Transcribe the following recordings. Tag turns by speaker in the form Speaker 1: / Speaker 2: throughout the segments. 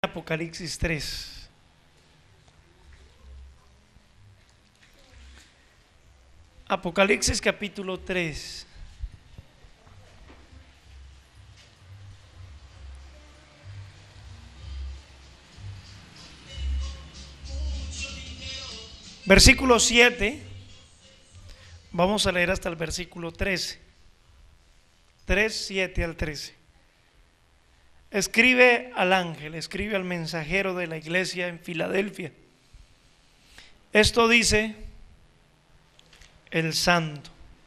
Speaker 1: Apocalipsis 3. Apocalipsis capítulo 3. Versículo 7. Vamos a leer hasta el versículo 13. 3, 7 al 13. Escribe al ángel, escribe al mensajero de la iglesia en Filadelfia. Esto dice el santo.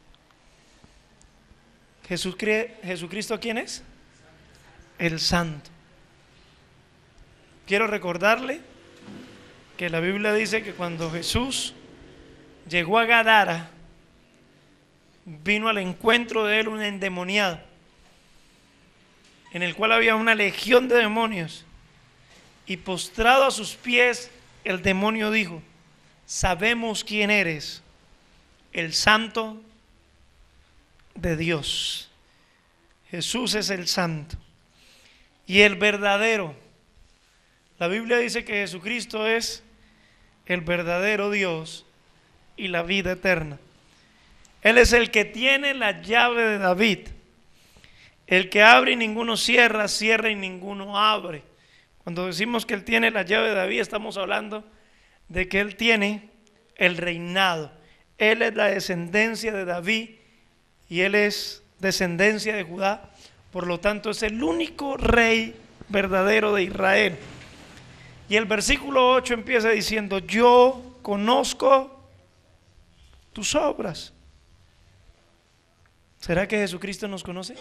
Speaker 1: ¿Jesucristo quién es? El santo. Quiero recordarle que la Biblia dice que cuando Jesús llegó a Gadara, vino al encuentro de él un endemoniado, en el cual había una legión de demonios, y postrado a sus pies el demonio dijo: sabemos quién eres, el santo de Dios. Jesús es el santo y el verdadero. La Biblia dice que Jesucristo es el verdadero Dios y la vida eterna. Él es el que tiene la llave de David. El que abre y ninguno cierra, cierra y ninguno abre. Cuando decimos que Él tiene la llave de David, estamos hablando de que Él tiene el reinado. Él es la descendencia de David y Él es descendencia de Judá. Por lo tanto, es el único rey verdadero de Israel. Y el versículo 8 empieza diciendo: yo conozco tus obras. ¿Será que Jesucristo nos conoce?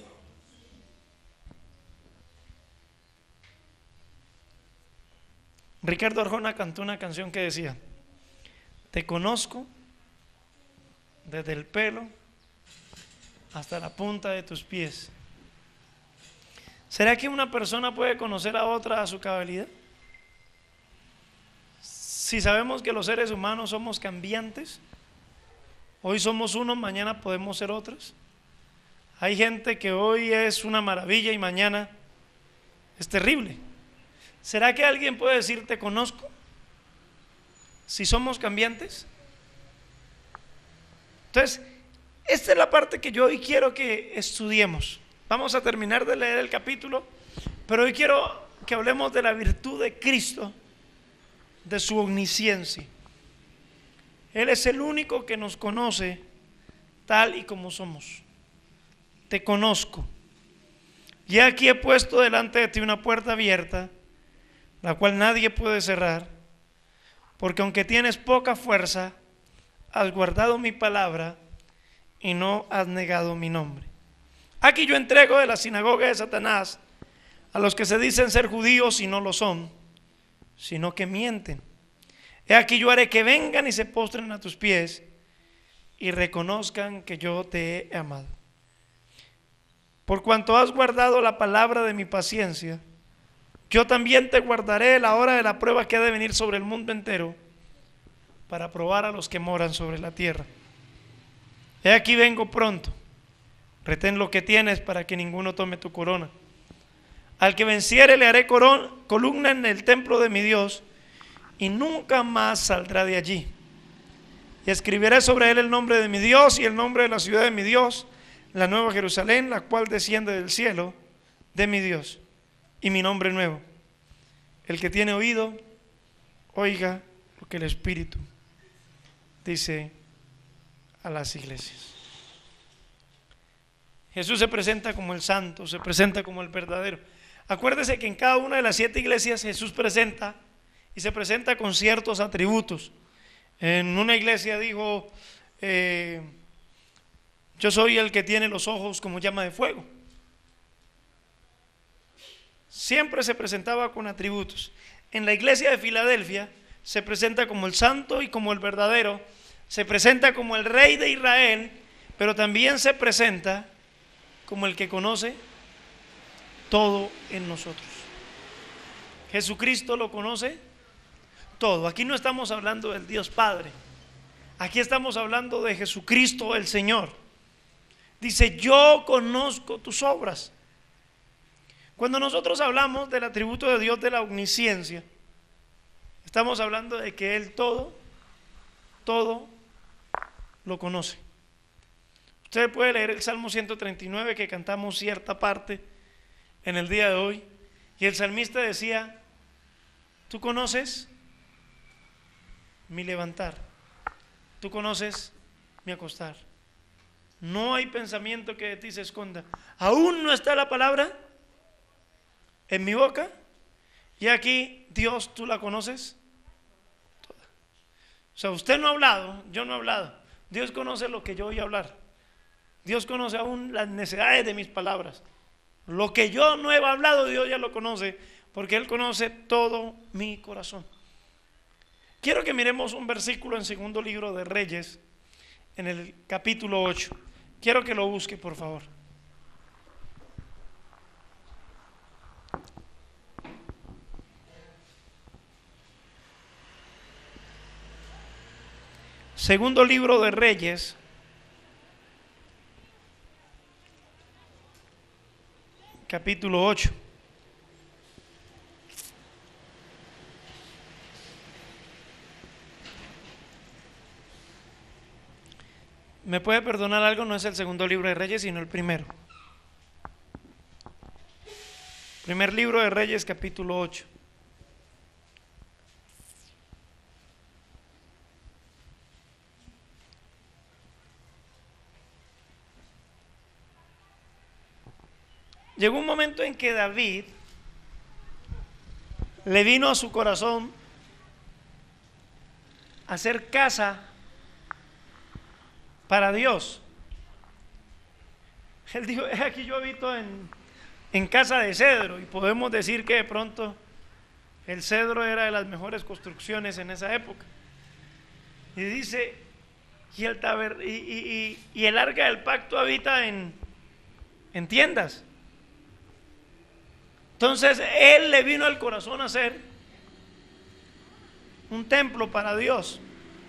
Speaker 1: Ricardo Arjona cantó una canción que decía: te conozco desde el pelo hasta la punta de tus pies. ¿Será que una persona puede conocer a otra a su cabalidad? Si sabemos que los seres humanos somos cambiantes, hoy somos unos, mañana podemos ser otros. Hay gente que hoy es una maravilla y mañana es terrible. ¿Será que alguien puede decir te conozco si somos cambiantes? Entonces, esta es la parte que yo hoy quiero que estudiemos. Vamos a terminar de leer el capítulo, pero hoy quiero que hablemos de la virtud de Cristo, de su omnisciencia. Él es el único que nos conoce tal y como somos. Te conozco. Y aquí he puesto delante de ti una puerta abierta, la cual nadie puede cerrar, porque aunque tienes poca fuerza, has guardado mi palabra y no has negado mi nombre. Aquí yo entrego de la sinagoga de Satanás a los que se dicen ser judíos y no lo son, sino que mienten. He aquí yo haré que vengan y se postren a tus pies y reconozcan que yo te he amado. Por cuanto has guardado la palabra de mi paciencia, yo también te guardaré la hora de la prueba que ha de venir sobre el mundo entero, para probar a los que moran sobre la tierra. He aquí vengo pronto. Retén lo que tienes para que ninguno tome tu corona. Al que venciere le haré columna en el templo de mi Dios, y nunca más saldrá de allí. Y escribiré sobre él el nombre de mi Dios y el nombre de la ciudad de mi Dios, la nueva Jerusalén, la cual desciende del cielo de mi Dios, y mi nombre nuevo. El que tiene oído, oiga lo que el Espíritu dice a las iglesias. Jesús se presenta como el santo, se presenta como el verdadero. Acuérdese que en cada una de las 7 iglesias Jesús presenta, y se presenta con ciertos atributos. En una iglesia dijo: yo soy el que tiene los ojos como llama de fuego. Siempre se presentaba con atributos. En la iglesia de Filadelfia se presenta como el santo y como el verdadero. Se presenta como el rey de Israel, pero también se presenta como el que conoce todo en nosotros. Jesucristo lo conoce todo. Aquí no estamos hablando del Dios Padre, aquí estamos hablando de Jesucristo el Señor. Dice: yo conozco tus obras. Cuando nosotros hablamos del atributo de Dios de la omnisciencia, estamos hablando de que Él todo lo conoce. Usted puede leer el Salmo 139 que cantamos cierta parte en el día de hoy, y el salmista decía: tú conoces mi levantar, tú conoces mi acostar, no hay pensamiento que de ti se esconda, aún no está la palabra en mi boca, y aquí, Dios, tú la conoces toda. O sea, usted no ha hablado, yo no he hablado, Dios conoce lo que yo voy a hablar, Dios conoce aún las necesidades de mis palabras. Lo que yo no he hablado, Dios ya lo conoce, porque Él conoce todo mi corazón. Quiero que miremos un versículo en segundo libro de Reyes, en el capítulo 8. Quiero que lo busque, por favor. Segundo libro de Reyes, capítulo 8. ¿Me puede perdonar algo? No es el segundo libro de Reyes, sino el primero. Primer libro de Reyes, capítulo 8. Llegó un momento en que David le vino a su corazón hacer casa para Dios. Él dijo: aquí yo habito en casa de cedro, y podemos decir que de pronto el cedro era de las mejores construcciones en esa época. Y dice: y el arca del pacto habita en tiendas. Entonces él le vino al corazón a hacer un templo para Dios.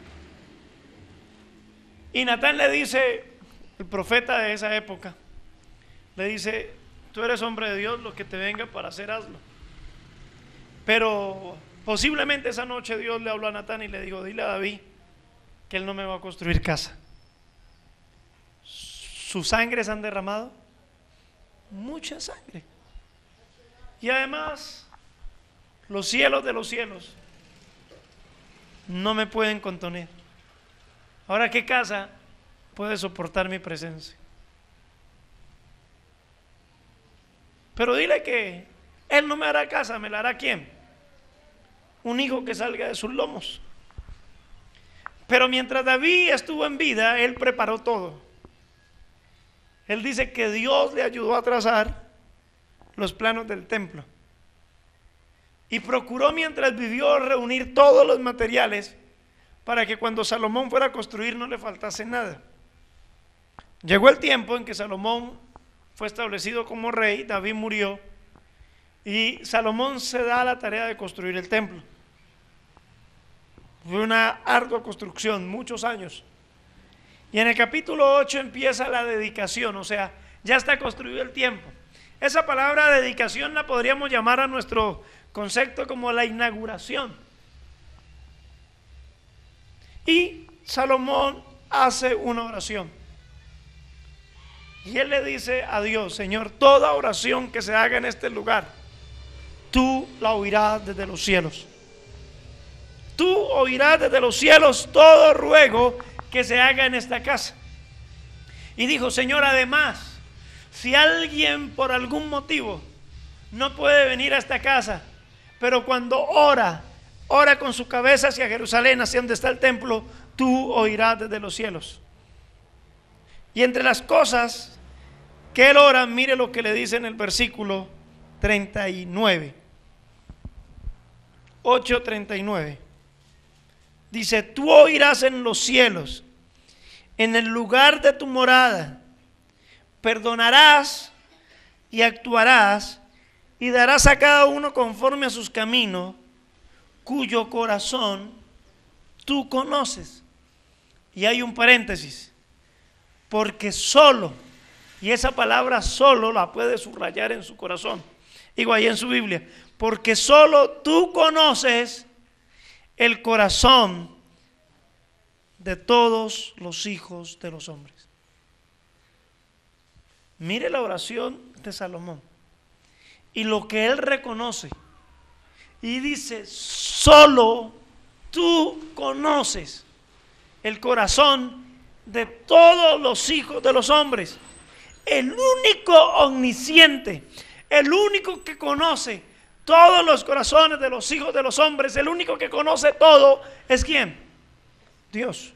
Speaker 1: Y Natán le dice, el profeta de esa época, le dice: tú eres hombre de Dios, lo que te venga para hacer, hazlo. Pero posiblemente esa noche Dios le habló a Natán y le dijo: dile a David que él no me va a construir casa. Sus sangres han derramado mucha sangre. Y además, los cielos de los cielos no me pueden contener. Ahora, ¿qué casa puede soportar mi presencia? Pero dile que Él no me hará casa, ¿me la hará quién? Un hijo que salga de sus lomos. Pero mientras David estuvo en vida, él preparó todo. Él dice que Dios le ayudó a trazar los planos del templo, y procuró mientras vivió reunir todos los materiales para que cuando Salomón fuera a construir no le faltase nada. Llegó el tiempo en que Salomón fue establecido como rey, David murió, y Salomón se da a la tarea de construir el templo. Fue una ardua construcción, muchos años. Y en el capítulo 8 empieza la dedicación, o sea, ya está construido el templo. Esa palabra dedicación la podríamos llamar a nuestro concepto como la inauguración. Y Salomón hace una oración. Y él le dice a Dios: Señor, toda oración que se haga en este lugar, tú la oirás desde los cielos. Tú oirás desde los cielos todo ruego que se haga en esta casa. Y dijo: Señor, además, si alguien por algún motivo no puede venir a esta casa, pero cuando ora con su cabeza hacia Jerusalén, hacia donde está el templo, tú oirás desde los cielos. Y entre las cosas que él ora, mire lo que le dice en el versículo 39, 8:39. Dice: tú oirás en los cielos, en el lugar de tu morada, perdonarás y actuarás, y darás a cada uno conforme a sus caminos, cuyo corazón tú conoces. Y hay un paréntesis: porque solo, y esa palabra solo la puede subrayar en su corazón, Digo ahí en su Biblia, porque solo tú conoces el corazón de todos los hijos de los hombres. Mire la oración de Salomón y lo que él reconoce. Y dice, solo tú conoces el corazón de todos los hijos de los hombres. El único omnisciente, el único que conoce todos los corazones de los hijos de los hombres, el único que conoce todo, ¿es quién? Dios.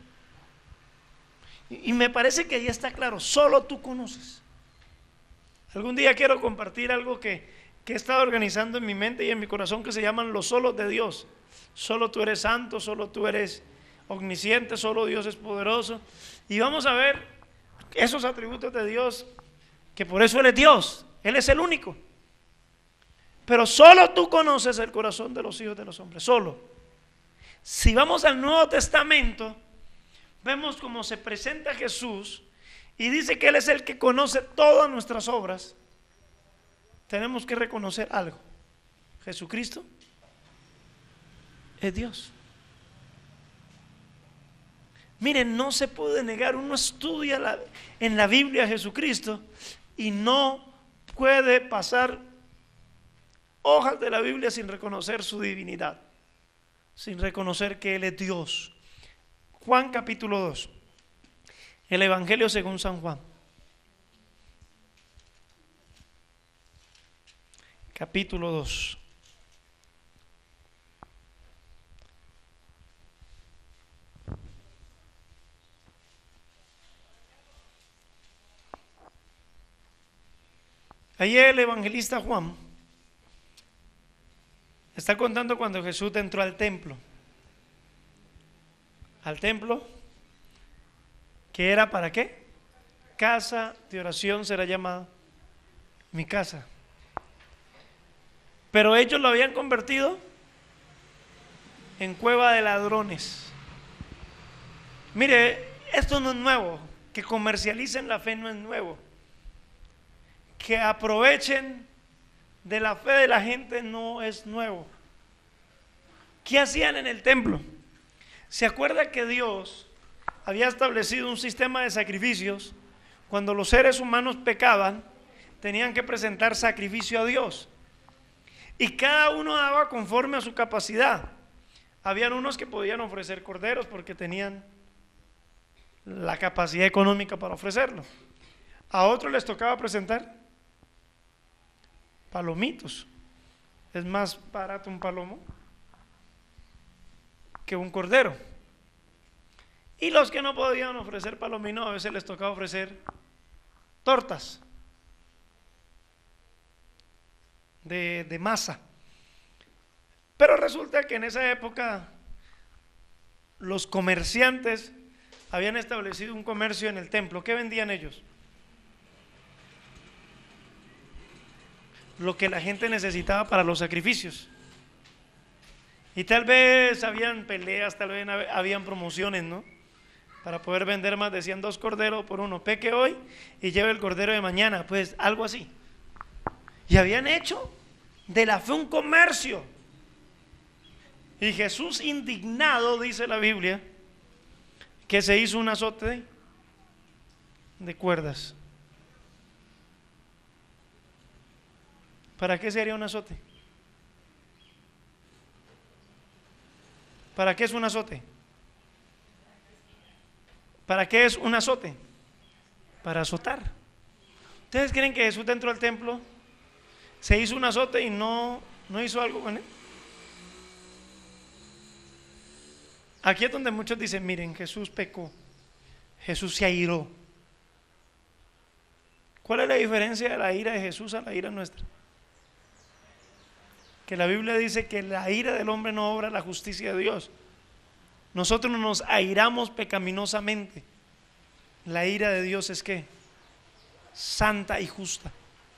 Speaker 1: Y me parece que ahí está claro, solo tú conoces. Algún día quiero compartir algo que he estado organizando en mi mente y en mi corazón, que se llaman los solos de Dios. Solo tú eres santo, solo tú eres omnisciente, solo Dios es poderoso. Y vamos a ver esos atributos de Dios, que por eso Él es Dios, Él es el único. Pero solo tú conoces el corazón de los hijos de los hombres, solo. Si vamos al Nuevo Testamento, vemos cómo se presenta Jesús y dice que Él es el que conoce todas nuestras obras. Tenemos que reconocer algo: Jesucristo es Dios. Miren, no se puede negar. Uno estudia en la Biblia a Jesucristo y no puede pasar hojas de la Biblia sin reconocer su divinidad, sin reconocer que Él es Dios. Juan capítulo 2, el Evangelio según San Juan. Capítulo 2. Ahí el evangelista Juan está contando cuando Jesús entró al templo. Al templo, que era ¿para qué? Casa de oración será llamada mi casa. Pero ellos lo habían convertido en cueva de ladrones. Mire, esto no es nuevo. Que comercialicen la fe no es nuevo. Que aprovechen de la fe de la gente no es nuevo. ¿Qué hacían en el templo? ¿Se acuerda que Dios había establecido un sistema de sacrificios? Cuando los seres humanos pecaban, tenían que presentar sacrificio a Dios. Y cada uno daba conforme a su capacidad. Habían unos que podían ofrecer corderos porque tenían la capacidad económica para ofrecerlo. A otros les tocaba presentar palomitos. Es más barato un palomo que un cordero. Y los que no podían ofrecer palomino, a veces les tocaba ofrecer tortas de masa. Pero resulta que en esa época los comerciantes habían establecido un comercio en el templo. ¿Qué vendían ellos? Lo que la gente necesitaba para los sacrificios. Y tal vez habían peleas, tal vez habían promociones, ¿no? Para poder vender más, decían 2 corderos por uno. Peque hoy y lleve el cordero de mañana. Pues algo así. Y habían hecho de la fe un comercio. Y Jesús, indignado, dice la Biblia, que se hizo un azote de cuerdas. ¿Para qué se haría un azote? ¿Para qué es un azote? ¿Para qué es un azote? Para azotar. ¿Ustedes creen que Jesús dentro del templo se hizo un azote y no hizo algo con él? Aquí es donde muchos dicen, miren, Jesús pecó, Jesús se airó. ¿Cuál es la diferencia de la ira de Jesús a la ira nuestra? Que la Biblia dice que la ira del hombre no obra la justicia de Dios. Nosotros nos airamos pecaminosamente. La ira de Dios es ¿qué? Santa y justa.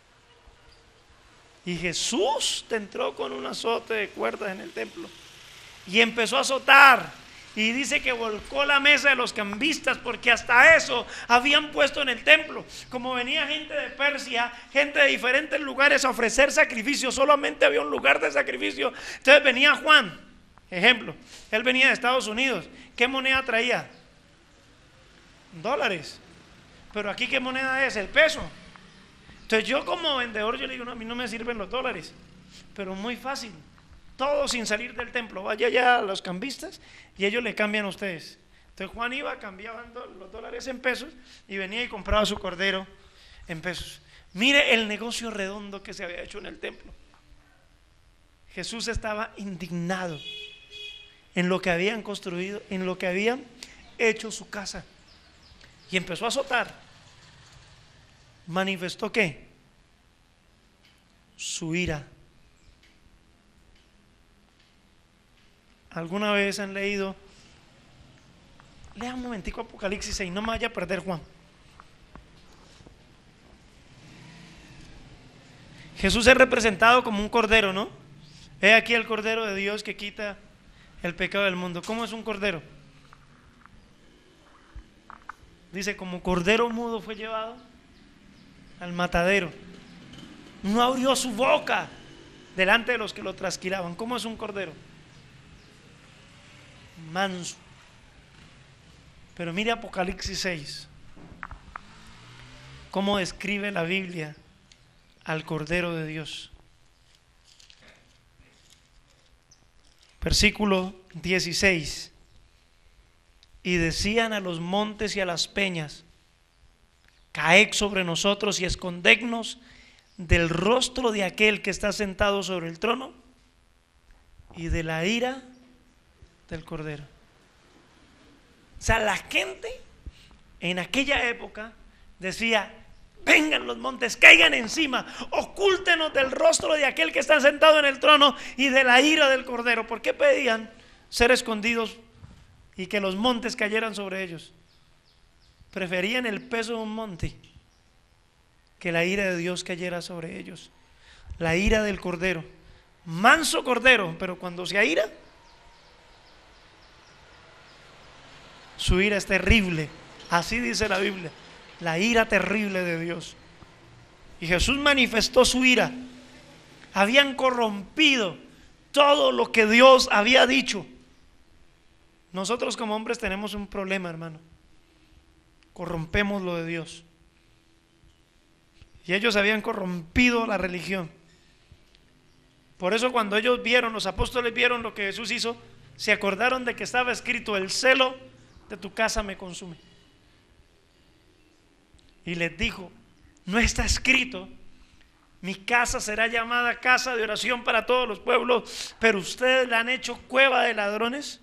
Speaker 1: Y Jesús entró con un azote de cuerdas en el templo y empezó a azotar y dice que volcó la mesa de los cambistas, porque hasta eso habían puesto en el templo. Como venía gente de Persia, gente de diferentes lugares a ofrecer sacrificios, solamente había un lugar de sacrificio. Entonces venía Juan, ejemplo, él venía de Estados Unidos. ¿Qué moneda traía? Dólares. Pero aquí, ¿qué moneda es? El peso. Entonces yo como vendedor, yo le digo, no, a mí no me sirven los dólares, pero muy fácil, todo sin salir del templo, vaya ya a los cambistas y ellos le cambian a ustedes. Entonces Juan iba, cambiaba los dólares en pesos y venía y compraba su cordero en pesos. Mire el negocio redondo que se había hecho en el templo. Jesús estaba indignado en lo que habían construido, en lo que habían hecho su casa, y empezó a azotar. ¿Manifestó qué? Su ira. ¿Alguna vez han leído? Lea un momentico Apocalipsis 6, no me vaya a perder, Juan. Jesús es representado como un cordero, ¿no? He aquí el cordero de Dios que quita el pecado del mundo. ¿Cómo es un cordero? Dice, como cordero mudo fue llevado al matadero. No abrió su boca delante de los que lo trasquilaban. ¿Cómo es un cordero? Manso. Pero mire Apocalipsis 6, cómo describe la Biblia al Cordero de Dios. Versículo 16. Y decían a los montes y a las peñas: caed sobre nosotros y escondednos del rostro de aquel que está sentado sobre el trono y de la ira del Cordero. O sea, la gente en aquella época decía: vengan los montes, caigan encima, ocúltenos del rostro de aquel que está sentado en el trono y de la ira del Cordero. ¿Por qué pedían ser escondidos y que los montes cayeran sobre ellos? Preferían el peso de un monte que la ira de Dios cayera sobre ellos. La ira del Cordero, manso Cordero, pero cuando se aira, su ira es terrible. Así dice la Biblia, la ira terrible de Dios. Y Jesús manifestó su ira. Habían corrompido todo lo que Dios había dicho. Nosotros como hombres tenemos un problema, hermano. Corrompemos lo de Dios. Y ellos habían corrompido la religión. Por eso cuando ellos vieron, los apóstoles vieron lo que Jesús hizo, se acordaron de que estaba escrito: el celo de tu casa me consume. Y les dijo: ¿no está escrito, mi casa será llamada casa de oración para todos los pueblos, pero ustedes la han hecho cueva de ladrones?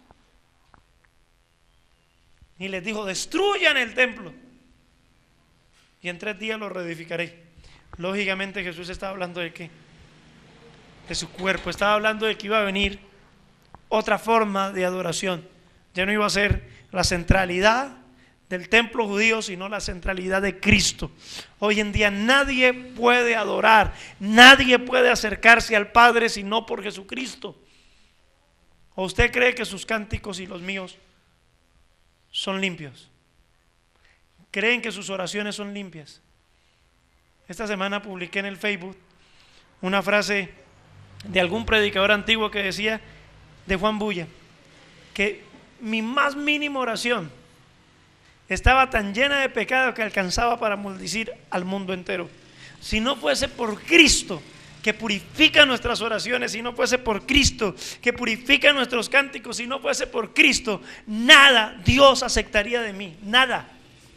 Speaker 1: Y les dijo: destruyan el templo y en 3 días lo reedificaré. Lógicamente Jesús estaba hablando de ¿qué? De su cuerpo. Estaba hablando de que iba a venir otra forma de adoración. Ya no iba a ser la centralidad del templo judío, sino la centralidad de Cristo. Hoy en día nadie puede adorar, nadie puede acercarse al Padre sino por Jesucristo. ¿O usted cree que sus cánticos y los míos son limpios? ¿Creen que sus oraciones son limpias? Esta semana publiqué en el Facebook una frase de algún predicador antiguo que decía, de Juan Bulla, que mi más mínima oración estaba tan llena de pecado que alcanzaba para maldecir al mundo entero. Si no fuese por Cristo que purifica nuestras oraciones, si no fuese por Cristo que purifica nuestros cánticos, si no fuese por Cristo, nada Dios aceptaría de mí, nada.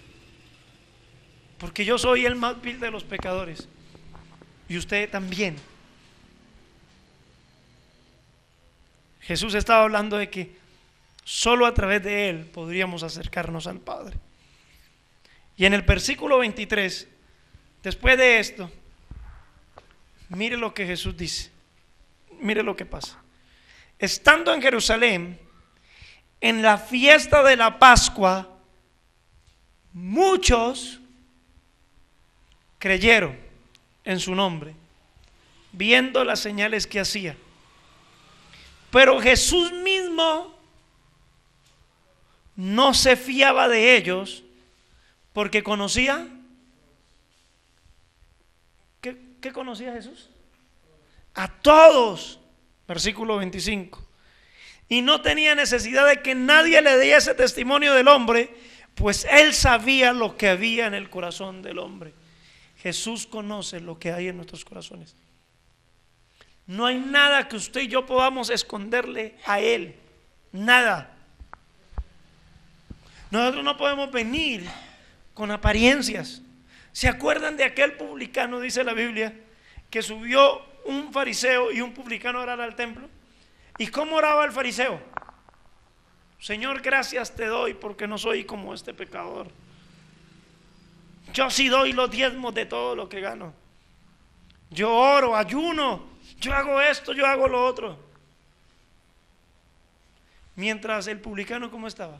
Speaker 1: Porque yo soy el más vil de los pecadores y usted también. Jesús estaba hablando de que solo a través de Él podríamos acercarnos al Padre. Y en el versículo 23, después de esto, mire lo que Jesús dice. Mire lo que pasa. Estando en Jerusalén, en la fiesta de la Pascua, muchos creyeron en su nombre, viendo las señales que hacía. Pero Jesús mismo no se fiaba de ellos porque conocía. ¿Qué conocía Jesús? A todos. Versículo 25. Y no tenía necesidad de que nadie le diese testimonio del hombre, pues él sabía lo que había en el corazón del hombre. Jesús conoce lo que hay en nuestros corazones. No hay nada que usted y yo podamos esconderle a él. Nada. Nosotros no podemos venir con apariencias. ¿Se acuerdan de aquel publicano, dice la Biblia, que subió un fariseo y un publicano a orar al templo? ¿Y cómo oraba el fariseo? Señor, gracias te doy porque no soy como este pecador. Yo sí doy los diezmos de todo lo que gano. Yo oro, ayuno, yo hago esto, yo hago lo otro. Mientras el publicano, ¿cómo estaba?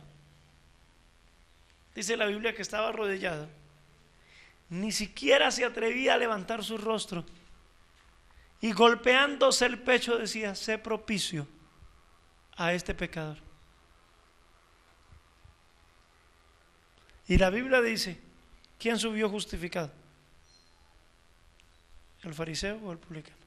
Speaker 1: Dice la Biblia que estaba arrodillado. Ni siquiera se atrevía a levantar su rostro. Y golpeándose el pecho decía: sé propicio a este pecador. Y la Biblia dice: ¿quién subió justificado? ¿El fariseo o el publicano?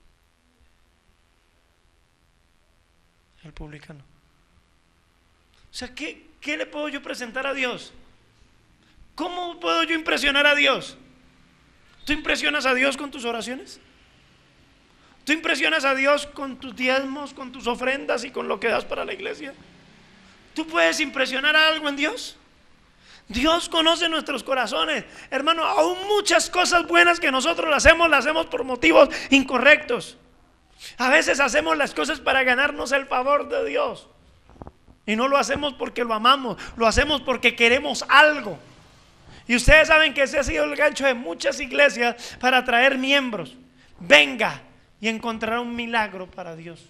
Speaker 1: El publicano. O sea, ¿qué le puedo yo presentar a Dios? ¿Cómo puedo yo impresionar a Dios? ¿Tú impresionas a Dios con tus oraciones? ¿Tú impresionas a Dios con tus diezmos, con tus ofrendas y con lo que das para la iglesia? ¿Tú puedes impresionar a algo en Dios? Dios conoce nuestros corazones. Hermano, aún muchas cosas buenas que nosotros las hacemos por motivos incorrectos. A veces hacemos las cosas para ganarnos el favor de Dios. Y no lo hacemos porque lo amamos, lo hacemos porque queremos algo. Y ustedes saben que ese ha sido el gancho de muchas iglesias para atraer miembros. Venga y encontrará un milagro para Dios.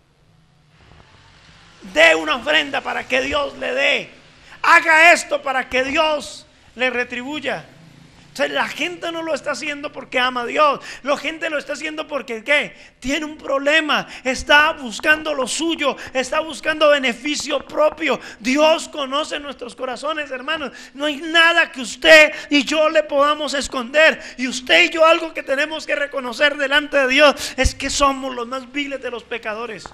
Speaker 1: Dé una ofrenda para que Dios le dé. Haga esto para que Dios le retribuya. Entonces la gente no lo está haciendo porque ama a Dios. La gente lo está haciendo porque ¿qué? Tiene un problema. Está buscando lo suyo. Está buscando beneficio propio. Dios conoce nuestros corazones, hermanos. No hay nada que usted y yo le podamos esconder. Y usted y yo algo que tenemos que reconocer delante de Dios es que somos los más viles de los pecadores.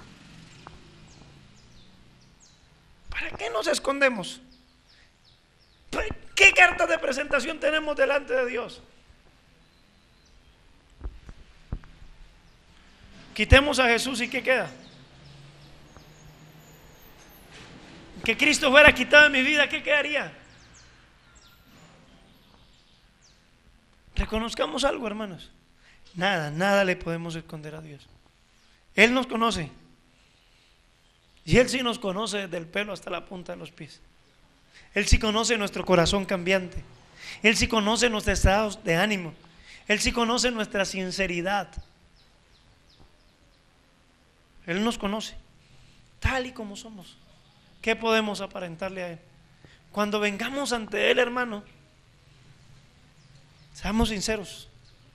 Speaker 1: ¿Para qué nos escondemos? ¿Qué carta de presentación tenemos delante de Dios? Quitemos a Jesús y ¿qué queda? Que Cristo fuera quitado de mi vida, ¿qué quedaría? Reconozcamos algo, hermanos. Nada le podemos esconder a Dios. Él nos conoce. Y Él sí nos conoce desde el pelo hasta la punta de los pies. Él sí conoce nuestro corazón cambiante. Él sí conoce nuestros estados de ánimo. Él sí conoce nuestra sinceridad. Él nos conoce tal y como somos. ¿Qué podemos aparentarle a Él? Cuando vengamos ante Él, hermano, seamos sinceros.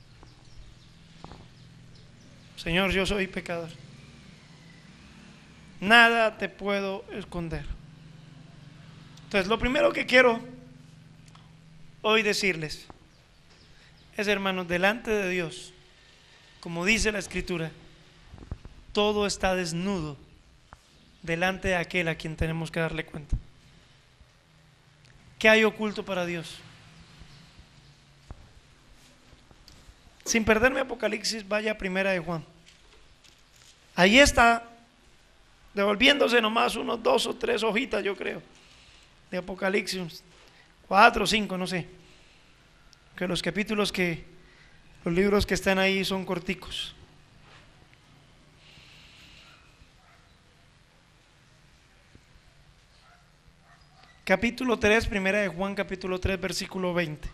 Speaker 1: Señor, yo soy pecador. Nada te puedo esconder. Entonces, lo primero que quiero hoy decirles es, hermanos, delante de Dios, como dice la Escritura, todo está desnudo delante de aquel a quien tenemos que darle cuenta. ¿Qué hay oculto para Dios? Sin perderme Apocalipsis, vaya a Primera de Juan. Ahí está, devolviéndose nomás unos 2 o 3 hojitas, yo creo, de Apocalipsis, 4 o 5, no sé, que los capítulos los libros que están ahí son corticos. Capítulo 3, Primera de Juan, capítulo 3, versículo 20.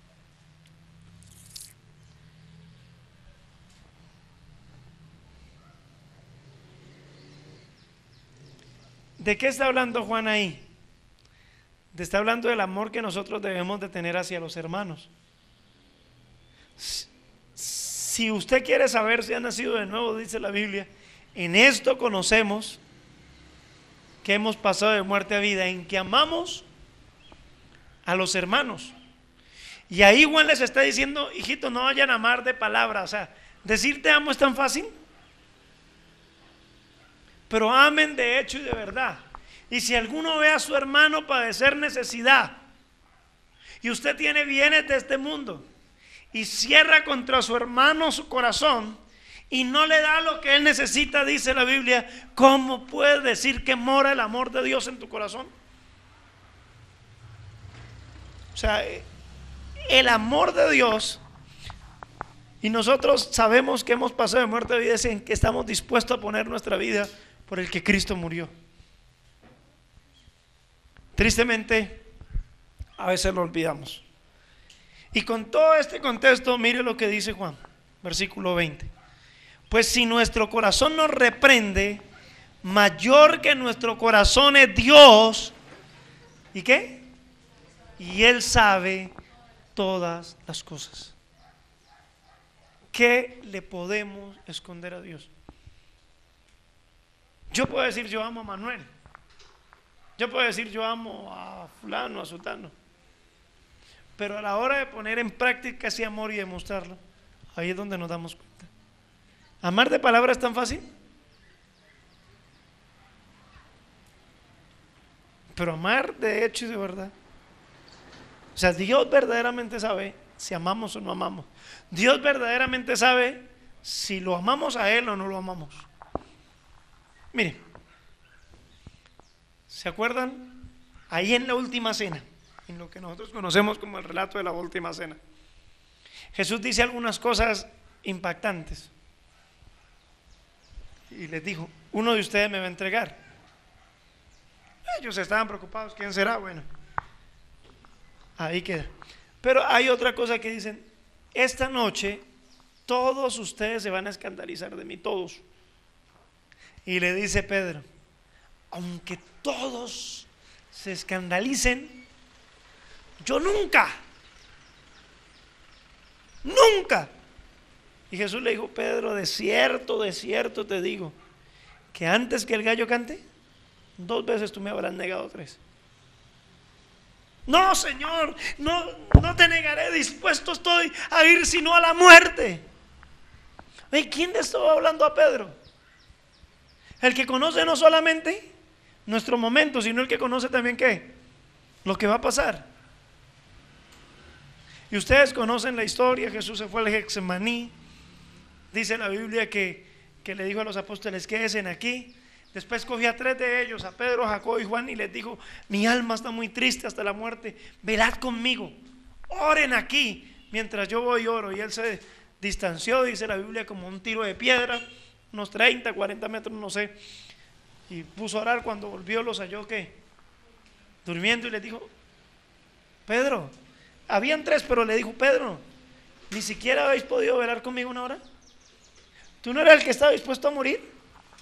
Speaker 1: ¿De qué está hablando Juan ahí? Está hablando del amor que nosotros debemos de tener hacia los hermanos. Si usted quiere saber si ha nacido de nuevo, dice la Biblia, en esto conocemos que hemos pasado de muerte a vida, en que amamos a los hermanos. Y ahí Juan les está diciendo: hijitos, no vayan a amar de palabra. O sea, decir te amo es tan fácil, pero amen de hecho y de verdad. Y si alguno ve a su hermano padecer necesidad, y usted tiene bienes de este mundo, y cierra contra su hermano su corazón, y no le da lo que él necesita, dice la Biblia, ¿cómo puede decir que mora el amor de Dios en tu corazón? O sea, el amor de Dios, y nosotros sabemos que hemos pasado de muerte a vida, es en que estamos dispuestos a poner nuestra vida por el que Cristo murió. Tristemente, a veces lo olvidamos. Y con todo este contexto, mire lo que dice Juan, versículo 20. Pues si nuestro corazón nos reprende, mayor que nuestro corazón es Dios. ¿Y qué? Y Él sabe todas las cosas. ¿Qué le podemos esconder a Dios? Yo puedo decir yo amo a Manuel. Yo puedo decir yo amo a fulano, a sultano. Pero a la hora de poner en práctica ese amor y demostrarlo, ahí es donde nos damos cuenta. ¿Amar de palabra es tan fácil? Pero amar de hecho y de verdad. O sea, Dios verdaderamente sabe si amamos o no amamos. Dios verdaderamente sabe si lo amamos a Él o no lo amamos. Mire, ¿se acuerdan? Ahí en la última cena, en lo que nosotros conocemos como el relato de la última cena, Jesús dice algunas cosas impactantes. Y les dijo: uno de ustedes me va a entregar. Ellos estaban preocupados, ¿quién será? Bueno, ahí queda. Pero hay otra cosa que dicen: esta noche todos ustedes se van a escandalizar de mí, todos. Y le dice Pedro: aunque todos se escandalicen, yo nunca. Y Jesús le dijo: Pedro, de cierto te digo, que antes que el gallo cante, 2 veces tú me habrás negado 3. No, Señor, no te negaré, dispuesto estoy a ir sino a la muerte. ¿Y quién le estaba hablando a Pedro? El que conoce no solamente nuestro momento, sino el que conoce también ¿qué? Lo que va a pasar. Y ustedes conocen la historia. Jesús se fue al Getsemaní. Dice la Biblia que le dijo a los apóstoles: quédense aquí. Después cogió a 3 de ellos, a Pedro, Jacobo y Juan, y les dijo: mi alma está muy triste hasta la muerte, velad conmigo, oren aquí mientras yo voy y oro. Y él se distanció, dice la Biblia, como un tiro de piedra, unos 30, 40 metros, no sé, y puso a orar. Cuando volvió los halló ¿qué? Durmiendo, y les dijo: Pedro, habían 3, pero le dijo: Pedro, ni siquiera habéis podido velar conmigo 1 hora. ¿Tú no eras el que estaba dispuesto a morir?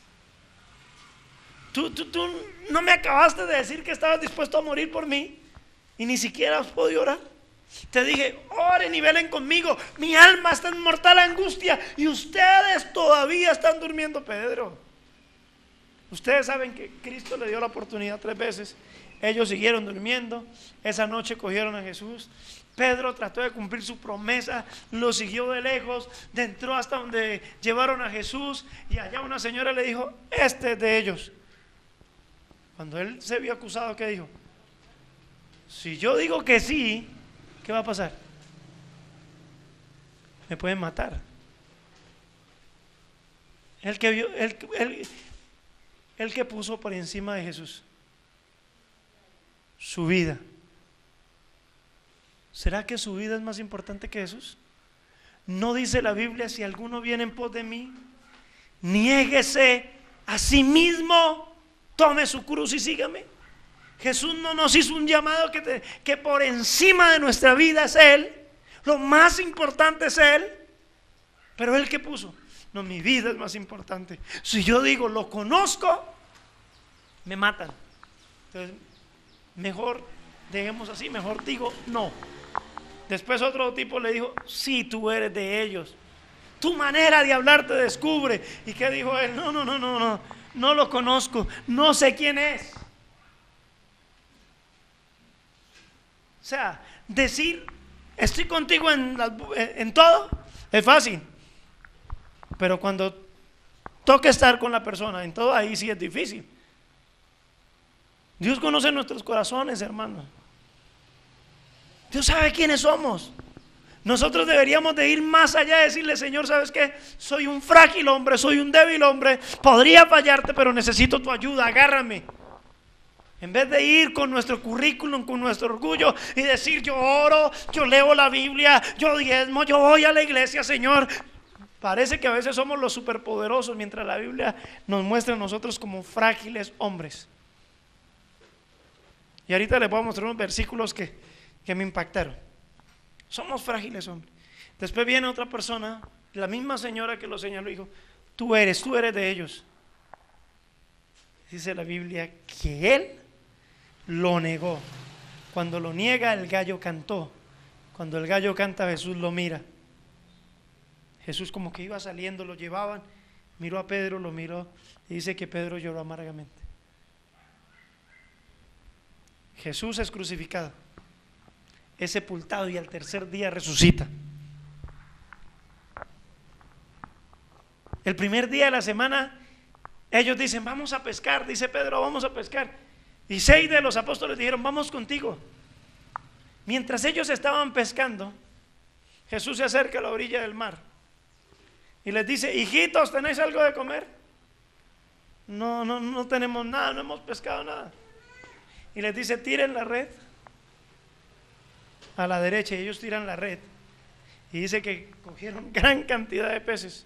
Speaker 1: Tú no me acabaste de decir que estabas dispuesto a morir por mí y ni siquiera has podido orar. Te dije: oren y velen conmigo, mi alma está en mortal angustia y ustedes todavía están durmiendo. Pedro, ustedes saben que Cristo le dio la oportunidad 3 veces. Ellos siguieron durmiendo. Esa noche cogieron a Jesús. Pedro trató de cumplir su promesa, lo siguió de lejos, entró hasta donde llevaron a Jesús, y allá una señora le dijo: este es de ellos. Cuando él se vio acusado, ¿qué dijo? Si yo digo que sí, ¿qué va a pasar? Me pueden matar. El que puso por encima de Jesús su vida. ¿Será que su vida es más importante que Jesús? ¿No dice la Biblia: si alguno viene en pos de mí, niéguese a sí mismo, tome su cruz y sígame? Jesús no nos hizo un llamado que por encima de nuestra vida es Él, lo más importante es Él. Pero Él, ¿qué puso? No, mi vida es más importante. Si yo digo lo conozco, me matan. Entonces mejor dejemos así, mejor digo no. Después otro tipo le dijo: sí, tú eres de ellos, tu manera de hablar te descubre. ¿Y qué dijo él? No lo conozco, no sé quién es. O sea, decir estoy contigo en todo es fácil, pero cuando toca estar con la persona en todo, ahí sí es difícil. Dios conoce nuestros corazones, hermano. Dios sabe quiénes somos. Nosotros deberíamos de ir más allá y decirle: Señor, ¿sabes qué? Soy un frágil hombre, soy un débil hombre, podría fallarte, pero necesito tu ayuda, agárrame. En vez de ir con nuestro currículum, con nuestro orgullo y decir: yo oro, yo leo la Biblia, yo diezmo, yo voy a la iglesia, Señor. Parece que a veces somos los superpoderosos, mientras la Biblia nos muestra a nosotros como frágiles hombres. Y ahorita les voy a mostrar unos versículos que me impactaron. Somos frágiles hombres. Después viene otra persona, la misma señora que lo señaló, dijo: tú eres de ellos. Dice la Biblia que él lo negó. Cuando lo niega, el gallo cantó. Cuando el gallo canta, Jesús lo mira. Jesús como que iba saliendo, lo llevaban, miró a Pedro, lo miró y dice que Pedro lloró amargamente. Jesús es crucificado, es sepultado y al tercer día resucita. El primer día de la semana ellos dicen: vamos a pescar, dice Pedro, vamos a pescar. Y 6 de los apóstoles dijeron: vamos contigo. Mientras ellos estaban pescando, Jesús se acerca a la orilla del mar y les dice: hijitos, ¿tenéis algo de comer? No tenemos nada, no hemos pescado nada. Y les dice: tiren la red a la derecha, y ellos tiran la red y dice que cogieron gran cantidad de peces.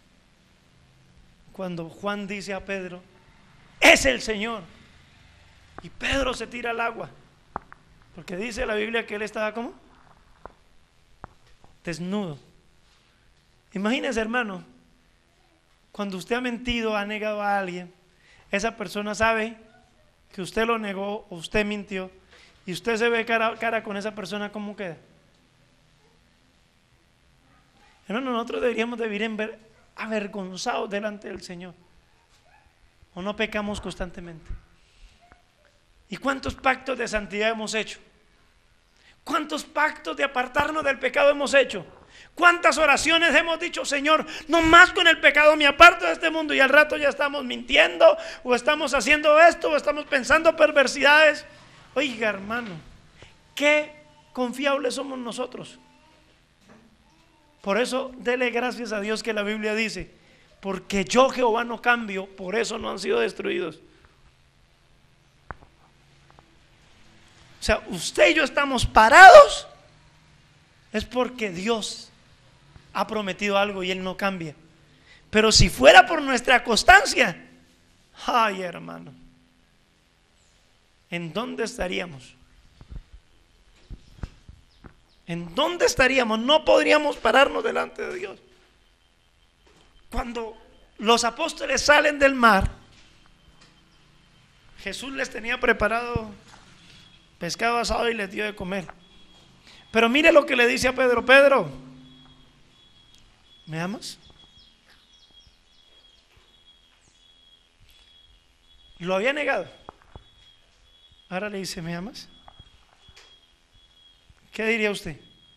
Speaker 1: Cuando Juan dice a Pedro: es el Señor, y Pedro se tira al agua, porque dice la Biblia que él estaba ¿cómo? Desnudo. Imagínese, hermano, cuando usted ha mentido, ha negado a alguien, esa persona sabe que usted lo negó o usted mintió, y usted se ve cara a cara con esa persona, ¿cómo queda? Hermano, nosotros deberíamos de vivir avergonzados delante del Señor, o no pecamos constantemente. ¿Y cuántos pactos de santidad hemos hecho? ¿Cuántos pactos de apartarnos del pecado hemos hecho? ¿Cuántas oraciones hemos dicho: Señor, no más con el pecado, me aparto de este mundo? Y al rato ya estamos mintiendo, o estamos haciendo esto, o estamos pensando perversidades. Oiga, hermano, qué confiables somos nosotros. Por eso dele gracias a Dios que la Biblia dice: porque yo, Jehová, no cambio, por eso no han sido destruidos. O sea, usted y yo estamos parados es porque Dios ha prometido algo y Él no cambia. Pero si fuera por nuestra constancia, ay, hermano, ¿en dónde estaríamos? ¿En dónde estaríamos? No podríamos pararnos delante de Dios. Cuando los apóstoles salen del mar, Jesús les tenía preparado pescado asado y les dio de comer. Pero mire lo que le dice a Pedro: Pedro, ¿me amas? Lo había negado. Ahora le dice: ¿me amas? ¿Qué diría usted?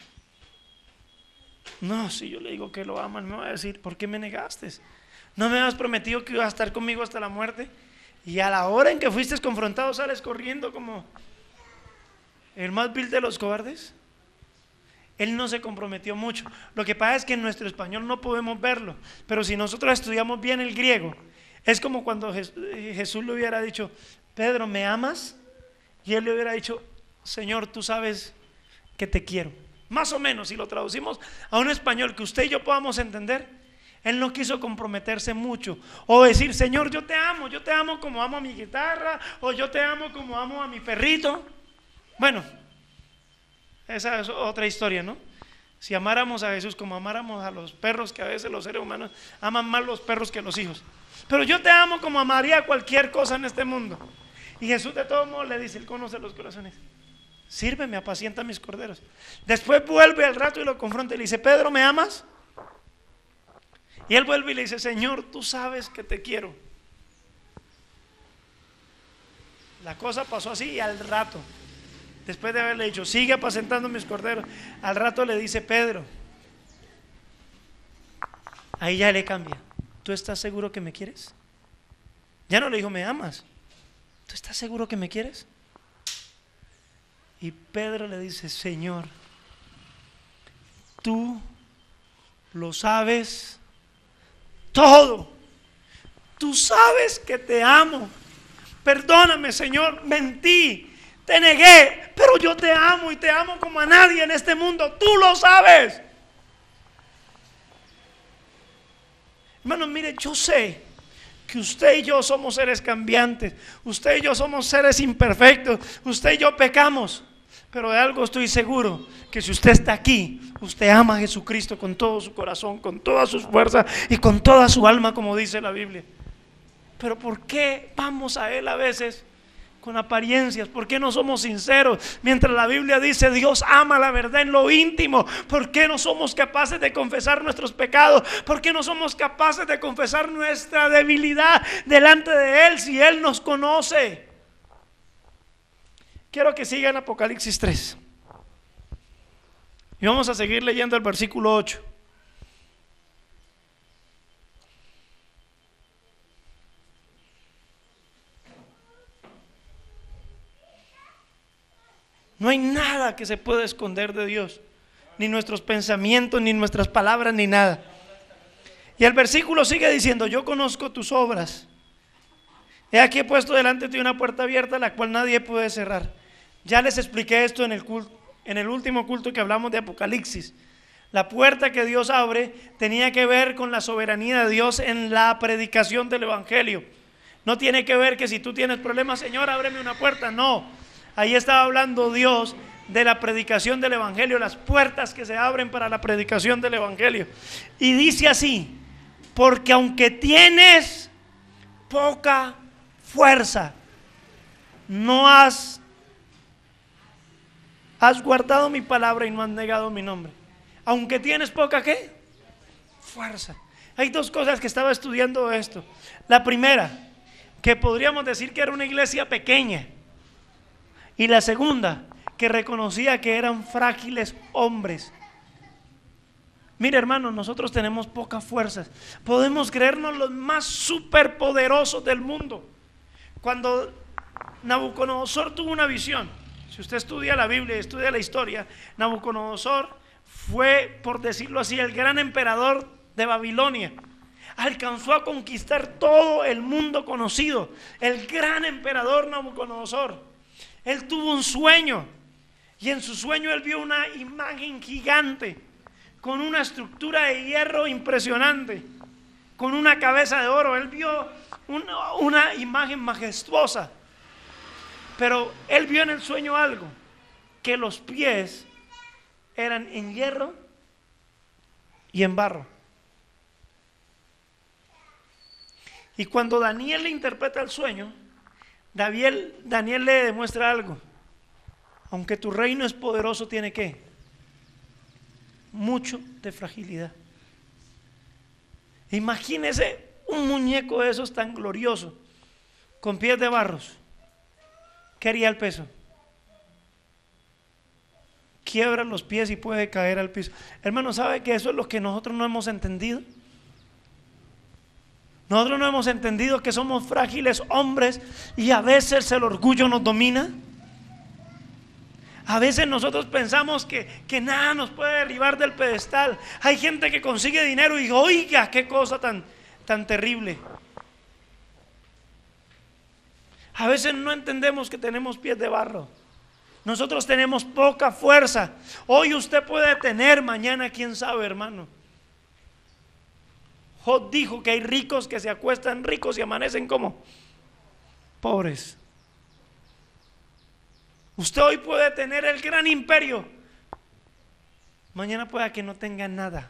Speaker 1: No, si yo le digo que lo amo, él me va a decir: ¿por qué me negaste? ¿No me habías prometido que ibas a estar conmigo hasta la muerte? Y a la hora en que fuiste confrontado sales corriendo como el más vil de los cobardes. Él no se comprometió mucho. Lo que pasa es que en nuestro español no podemos verlo, pero si nosotros estudiamos bien el griego, es como cuando Jesús le hubiera dicho: Pedro, ¿me amas? Y él le hubiera dicho: Señor, tú sabes que te quiero. Más o menos, si lo traducimos a un español que usted y yo podamos entender, él no quiso comprometerse mucho o decir: Señor, yo te amo como amo a mi guitarra, o yo te amo como amo a mi perrito. Bueno, esa es otra historia, ¿no? Si amáramos a Jesús como amáramos a los perros, que a veces los seres humanos aman más los perros que los hijos. Pero yo te amo como amaría cualquier cosa en este mundo. Y Jesús de todos modos le dice: Él conoce los corazones. Sírveme, apacienta mis corderos. Después vuelve al rato y lo confronta y le dice: Pedro, ¿me amas? Y él vuelve y le dice: Señor, tú sabes que te quiero. La cosa pasó así, y al rato después de haberle dicho, sigue apacentando mis corderos, al rato le dice Pedro, ahí ya le cambia, ¿tú estás seguro que me quieres? Ya no le dijo, ¿me amas? ¿Tú estás seguro que me quieres? Y Pedro le dice, Señor, tú lo sabes todo, tú sabes que te amo, perdóname, Señor, mentí, te negué, pero yo te amo y te amo como a nadie en este mundo, tú lo sabes. Hermanos, mire, yo sé que usted y yo somos seres cambiantes, usted y yo somos seres imperfectos, usted y yo pecamos, pero de algo estoy seguro, que si usted está aquí, usted ama a Jesucristo con todo su corazón, con todas sus fuerzas y con toda su alma, como dice la Biblia. Pero ¿por qué vamos a Él a veces con apariencias? ¿Por qué no somos sinceros? Mientras la Biblia dice Dios ama la verdad en lo íntimo, ¿por qué no somos capaces de confesar nuestros pecados? ¿Por qué no somos capaces de confesar nuestra debilidad delante de Él si Él nos conoce? Quiero que sigan Apocalipsis 3 y vamos a seguir leyendo el versículo 8. No hay nada que se pueda esconder de Dios, ni nuestros pensamientos, ni nuestras palabras, ni nada. Y el versículo sigue diciendo, yo conozco tus obras. He aquí he puesto delante de ti una puerta abierta, la cual nadie puede cerrar. Ya les expliqué esto en el último culto que hablamos de Apocalipsis. La puerta que Dios abre tenía que ver con la soberanía de Dios en la predicación del Evangelio. No tiene que ver que si tú tienes problemas, Señor, ábreme una puerta. No, ahí estaba hablando Dios de la predicación del Evangelio, las puertas que se abren para la predicación del Evangelio. Y dice así, porque aunque tienes poca fuerza, no has guardado mi palabra y no has negado mi nombre. Aunque tienes poca ¿qué? Fuerza. Hay dos cosas que estaba estudiando esto. La primera, que podríamos decir que era una iglesia pequeña. Y la segunda, que reconocía que eran frágiles hombres. Mire, hermano, nosotros tenemos pocas fuerzas. Podemos creernos los más superpoderosos del mundo. Cuando Nabucodonosor tuvo una visión, si usted estudia la Biblia, estudia la historia, Nabucodonosor fue, por decirlo así, el gran emperador de Babilonia. Alcanzó a conquistar todo el mundo conocido. El gran emperador Nabucodonosor. Él tuvo un sueño y en su sueño él vio una imagen gigante con una estructura de hierro impresionante, con una cabeza de oro. Él vio una imagen majestuosa, pero él vio en el sueño algo, que los pies eran en hierro y en barro. Y cuando Daniel le interpreta el sueño, Daniel le demuestra algo. Aunque tu reino es poderoso, tiene ¿qué? Mucho de fragilidad. Imagínese un muñeco de esos tan glorioso, con pies de barros. ¿Qué haría el peso? Quiebra los pies y puede caer al piso. Hermano, ¿sabe que eso es lo que nosotros no hemos entendido? Nosotros no hemos entendido que somos frágiles hombres y a veces el orgullo nos domina. A veces nosotros pensamos que nada nos puede derribar del pedestal. Hay gente que consigue dinero y oiga, qué cosa tan terrible. A veces no entendemos que tenemos pies de barro. Nosotros tenemos poca fuerza. Hoy usted puede tener, mañana quién sabe, hermano. Job dijo que hay ricos que se acuestan ricos y amanecen como pobres. Usted hoy puede tener el gran imperio, mañana pueda que no tenga nada.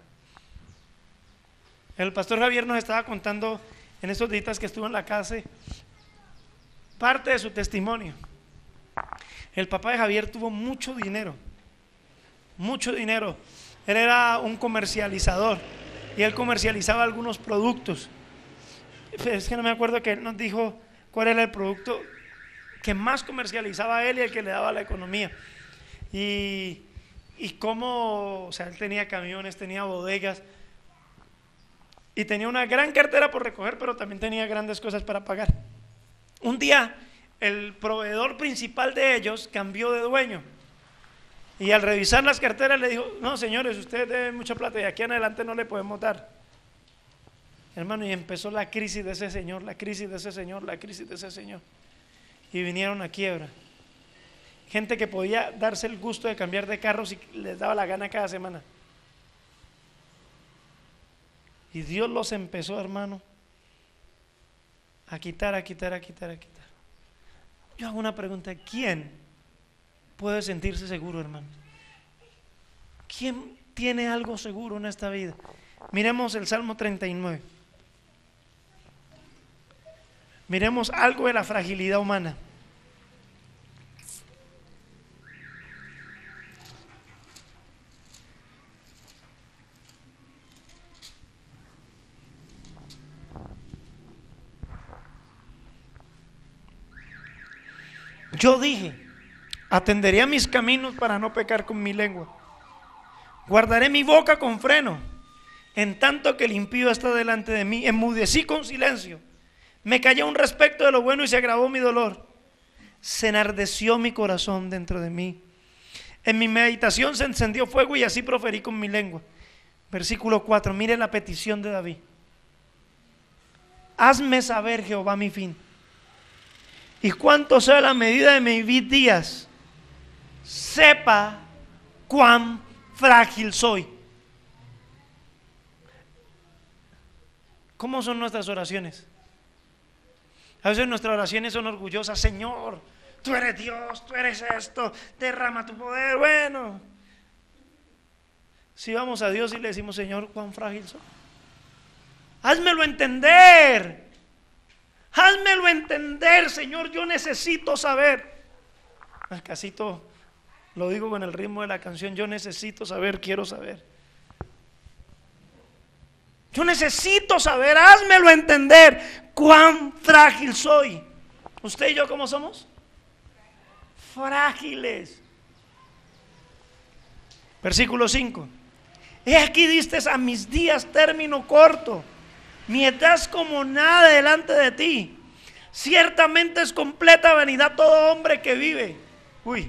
Speaker 1: El pastor Javier nos estaba contando en estos días que estuvo en la casa parte de su testimonio. El papá de Javier tuvo mucho dinero, mucho dinero. Él era un comercializador y él comercializaba algunos productos. Es que no me acuerdo que él nos dijo cuál era el producto que más comercializaba él y el que le daba la economía. Y cómo, o sea, él tenía camiones, tenía bodegas y tenía una gran cartera por recoger, pero también tenía grandes cosas para pagar. Un día el proveedor principal de ellos cambió de dueño y al revisar las carteras le dijo: no, señores, ustedes deben mucha plata y aquí en adelante no le podemos dar. Hermano, y empezó la crisis de ese señor, la crisis de ese señor, la crisis de ese señor, y vinieron a quiebra. Gente que podía darse el gusto de cambiar de carro si les daba la gana cada semana. Y Dios los empezó, hermano, a quitar. Yo hago una pregunta: ¿quién puede sentirse seguro, hermano? ¿Quién tiene algo seguro en esta vida? Miremos el Salmo 39. Miremos algo de la fragilidad humana. Yo dije: atenderé a mis caminos para no pecar con mi lengua. Guardaré mi boca con freno, en tanto que el impío está delante de mí. Enmudecí con silencio. Me callé un respecto de lo bueno y se agravó mi dolor. Se enardeció mi corazón dentro de mí. En mi meditación se encendió fuego y así proferí con mi lengua. Versículo 4, mire la petición de David. Hazme saber, Jehová, mi fin, y cuánto sea la medida de mis días. Sepa cuán frágil soy. ¿Cómo son nuestras oraciones? A veces nuestras oraciones son orgullosas. Señor, tú eres Dios, tú eres esto, derrama tu poder. Bueno, si vamos a Dios y le decimos: Señor, cuán frágil soy, házmelo entender. Házmelo entender, Señor, yo necesito saber. Casito, lo digo con el ritmo de la canción: yo necesito saber, quiero saber. Yo necesito saber, házmelo entender cuán frágil soy. ¿Usted y yo cómo somos? Frágiles. Versículo 5. He aquí diste a mis días término corto. Mi edad es como nada delante de ti. Ciertamente es completa vanidad todo hombre que vive. Uy,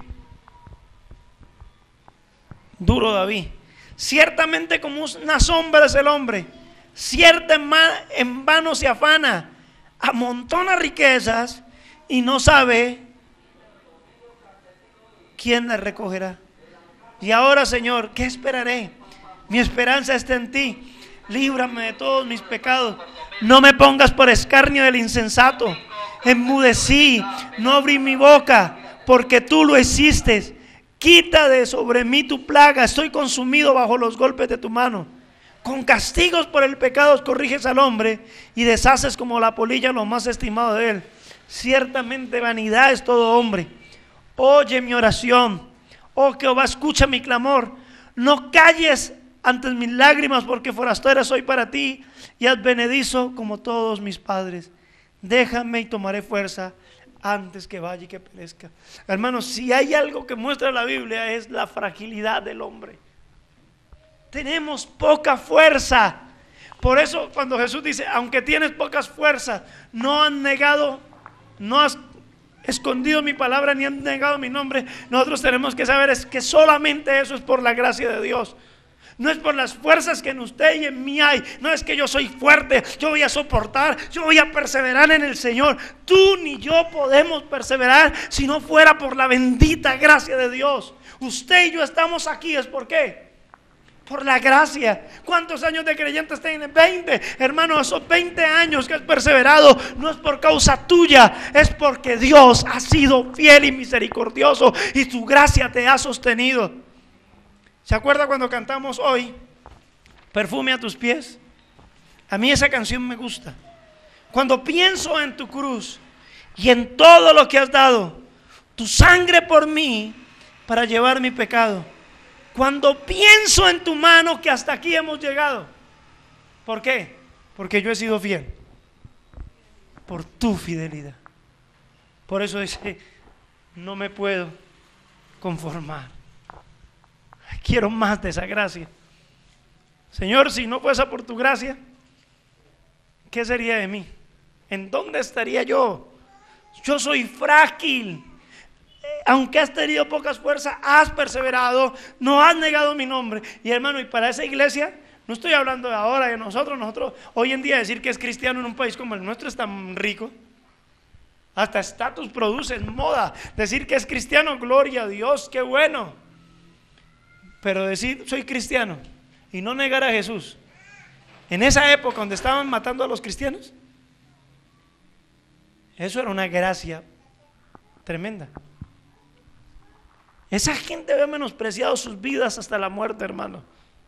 Speaker 1: duro David. Ciertamente como una sombra es el hombre. Cierta en vano se afana, amontona riquezas y no sabe quién las recogerá. Y ahora, Señor, ¿qué esperaré? Mi esperanza está en ti. Líbrame de todos mis pecados. No me pongas por escarnio del insensato. Enmudecí, no abrí mi boca, porque tú lo hiciste. Quita de sobre mí tu plaga. Estoy consumido bajo los golpes de tu mano. Con castigos por el pecado corriges al hombre y deshaces como la polilla lo más estimado de él. Ciertamente vanidad es todo hombre. Oye mi oración, oh Jehová, escucha mi clamor. No calles ante mis lágrimas, porque forastera soy para ti y advenedizo como todos mis padres. Déjame y tomaré fuerza antes que vaya y que perezca. Hermanos, si hay algo que muestra la Biblia es la fragilidad del hombre. Tenemos poca fuerza. Por eso cuando Jesús dice: aunque tienes pocas fuerzas, no has negado, no has escondido mi palabra ni has negado mi nombre. Nosotros tenemos que saber es que solamente eso es por la gracia de Dios. No es por las fuerzas que en usted y en mí hay. No es que yo soy fuerte, yo voy a soportar, yo voy a perseverar en el Señor. Tú ni yo podemos perseverar si no fuera por la bendita gracia de Dios. Usted y yo estamos aquí, ¿es por qué? Por la gracia. ¿Cuántos años de creyentes tienen? 20. Hermano, esos 20 años que has perseverado no es por causa tuya, es porque Dios ha sido fiel y misericordioso y su gracia te ha sostenido. ¿Se acuerda cuando cantamos hoy Perfume a tus pies? A mí esa canción me gusta. Cuando pienso en tu cruz y en todo lo que has dado, tu sangre por mí para llevar mi pecado. Cuando pienso en tu mano que hasta aquí hemos llegado. ¿Por qué? Porque yo he sido fiel. Por tu fidelidad. Por eso dice, no me puedo conformar. Quiero más de esa gracia. Señor, si no fuese por tu gracia, ¿qué sería de mí? ¿En dónde estaría yo? Yo soy frágil. Aunque has tenido pocas fuerzas, has perseverado, no has negado mi nombre. Y hermano, y para esa iglesia, no estoy hablando de ahora, de nosotros hoy en día decir que es cristiano en un país como el nuestro es tan rico. Hasta estatus produce, moda. Decir que es cristiano, gloria a Dios, qué bueno. Pero decir soy cristiano y no negar a Jesús, en esa época donde estaban matando a los cristianos, eso era una gracia tremenda. Esa gente había menospreciado sus vidas hasta la muerte, hermano.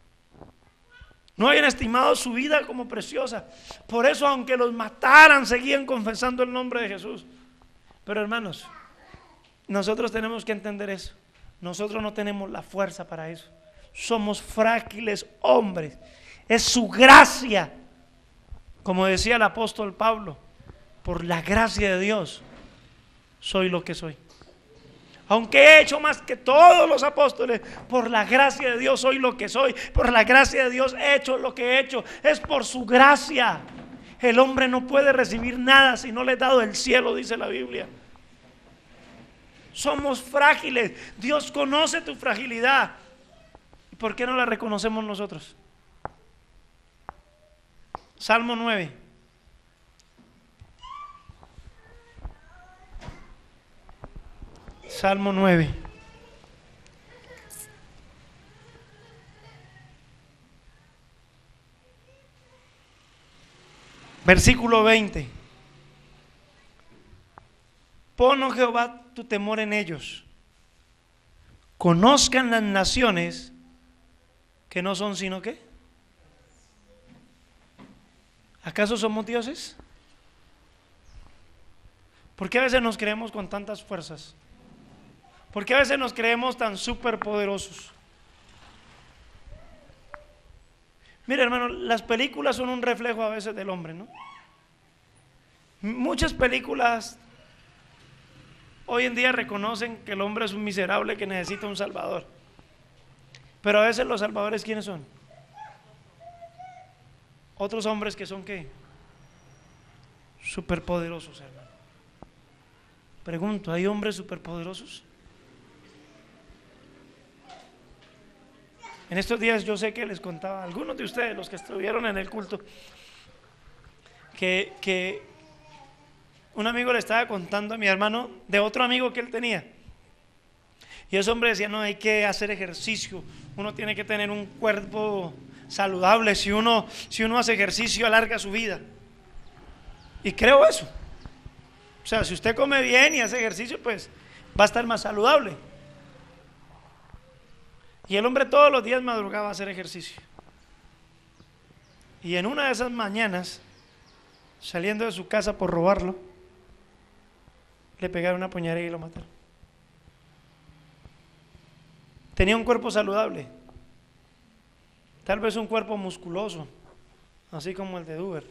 Speaker 1: No habían estimado su vida como preciosa. Por eso, aunque los mataran, seguían confesando el nombre de Jesús. Pero hermanos, nosotros tenemos que entender eso. Nosotros no tenemos la fuerza para eso. Somos frágiles hombres. Es su gracia. Como decía el apóstol Pablo, por la gracia de Dios soy lo que soy. Aunque he hecho más que todos los apóstoles, por la gracia de Dios soy lo que soy. Por la gracia de Dios he hecho lo que he hecho. Es por su gracia. El hombre no puede recibir nada si no le he dado el cielo, dice la Biblia. Somos frágiles. Dios conoce tu fragilidad. ¿Y por qué no la reconocemos nosotros? Salmo 9. Salmo 9. Versículo 20. Pon, oh Jehová, tu temor en ellos. Conozcan las naciones que no son sino ¿qué? ¿Acaso somos dioses? ¿Por qué a veces nos creemos con tantas fuerzas? ¿Por qué a veces nos creemos tan superpoderosos? Mira, hermano, las películas son un reflejo a veces del hombre, ¿no? Muchas películas hoy en día reconocen que el hombre es un miserable que necesita un salvador. Pero a veces los salvadores, ¿quiénes son? Otros hombres que son ¿qué? Superpoderosos, hermano. Pregunto, ¿hay hombres superpoderosos? En estos días yo sé que les contaba a algunos de ustedes, los que estuvieron en el culto, que un amigo le estaba contando a mi hermano de otro amigo que él tenía. Y ese hombre decía, no, hay que hacer ejercicio, uno tiene que tener un cuerpo saludable, si uno hace ejercicio alarga su vida. Y creo eso. O sea, si usted come bien y hace ejercicio, pues va a estar más saludable. Y el hombre todos los días madrugaba a hacer ejercicio. Y en una de esas mañanas, saliendo de su casa por robarlo, le pegaron una puñalada y lo mataron. Tenía un cuerpo saludable, tal vez un cuerpo musculoso, así como el de Duber,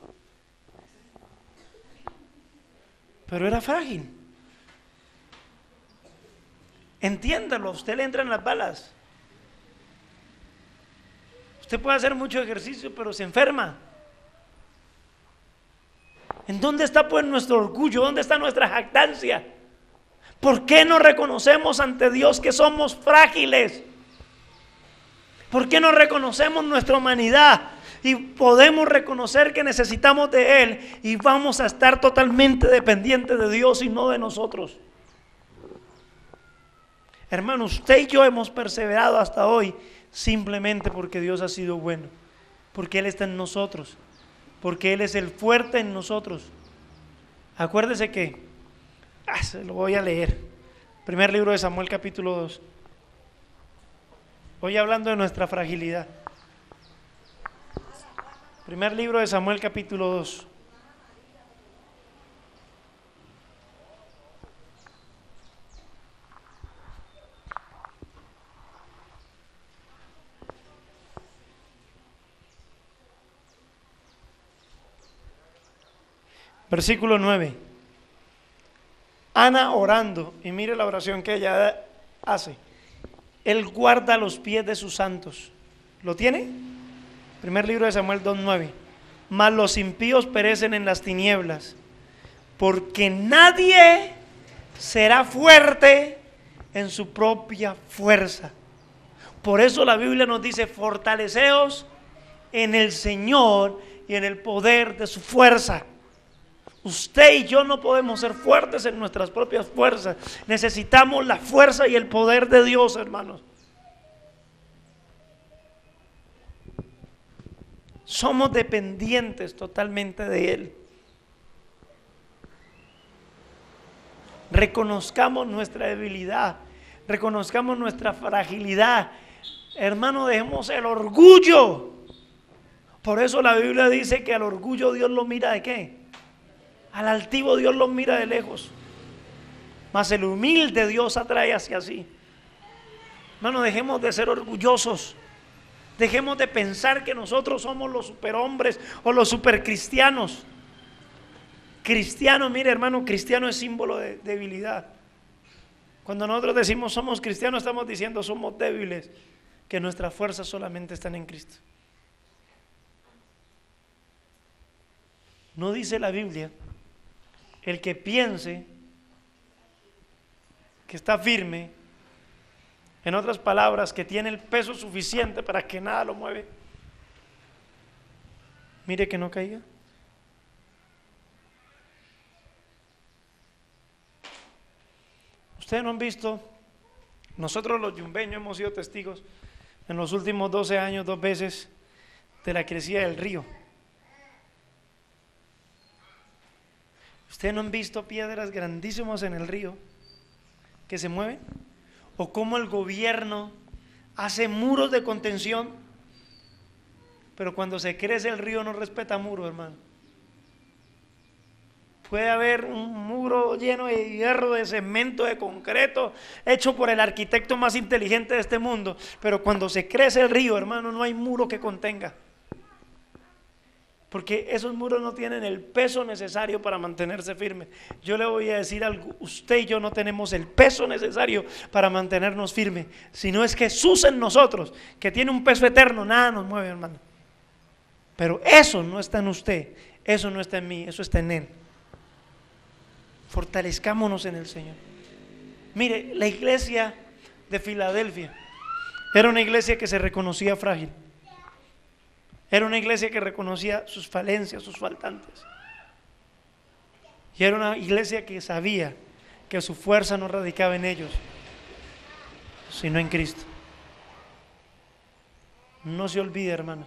Speaker 1: pero era frágil. Entiéndalo, a usted le entran las balas. Usted puede hacer mucho ejercicio, pero se enferma. ¿En dónde está pues nuestro orgullo? ¿Dónde está nuestra jactancia? ¿Por qué no reconocemos ante Dios que somos frágiles? ¿Por qué no reconocemos nuestra humanidad? Y podemos reconocer que necesitamos de Él y vamos a estar totalmente dependientes de Dios y no de nosotros. Hermano, usted y yo hemos perseverado hasta hoy simplemente porque Dios ha sido bueno, porque Él está en nosotros, porque Él es el fuerte en nosotros. Acuérdese que, se lo voy a leer, primer libro de Samuel capítulo 2, hoy hablando de nuestra fragilidad. Primer libro de Samuel capítulo 2. Versículo 9. Ana orando, y mire la oración que ella hace. Él guarda los pies de sus santos. ¿Lo tiene? Primer libro de Samuel 2:9. Mas los impíos perecen en las tinieblas, porque nadie será fuerte en su propia fuerza. Por eso la Biblia nos dice: fortaleceos en el Señor y en el poder de su fuerza. Usted y yo no podemos ser fuertes en nuestras propias fuerzas. Necesitamos la fuerza y el poder de Dios, hermanos. Somos dependientes totalmente de Él. Reconozcamos nuestra debilidad, reconozcamos nuestra fragilidad. Hermano, dejemos el orgullo. Por eso la Biblia dice que al orgullo Dios lo mira ¿de qué? Al altivo Dios lo mira de lejos, mas el humilde Dios atrae hacia sí. Hermano, dejemos de ser orgullosos. Dejemos de pensar que nosotros somos los superhombres o los supercristianos. Cristiano, mire hermano, cristiano es símbolo de debilidad. Cuando nosotros decimos somos cristianos, estamos diciendo somos débiles, que nuestras fuerzas solamente están en Cristo. No dice la Biblia: el que piense que está firme, en otras palabras, que tiene el peso suficiente para que nada lo mueve, mire que no caiga. Ustedes no han visto, nosotros los yumbeños hemos sido testigos en los últimos 12 años 2 veces de la crecida del río. Ustedes no han visto piedras grandísimas en el río que se mueven, o cómo el gobierno hace muros de contención, pero cuando se crece el río no respeta muros, hermano. Puede haber un muro lleno de hierro, de cemento, de concreto, hecho por el arquitecto más inteligente de este mundo, pero cuando se crece el río, hermano, no hay muro que contenga, porque esos muros no tienen el peso necesario para mantenerse firmes. Yo le voy a decir algo: usted y yo no tenemos el peso necesario para mantenernos firmes, sino es Jesús en nosotros, que tiene un peso eterno. Nada nos mueve, hermano. Pero eso no está en usted, eso no está en mí, eso está en Él. Fortalezcámonos en el Señor. Mire, la iglesia de Filadelfia era una iglesia que se reconocía frágil. Era una iglesia que reconocía sus falencias, sus faltantes. Y era una iglesia que sabía que su fuerza no radicaba en ellos, sino en Cristo. No se olvide, hermanos,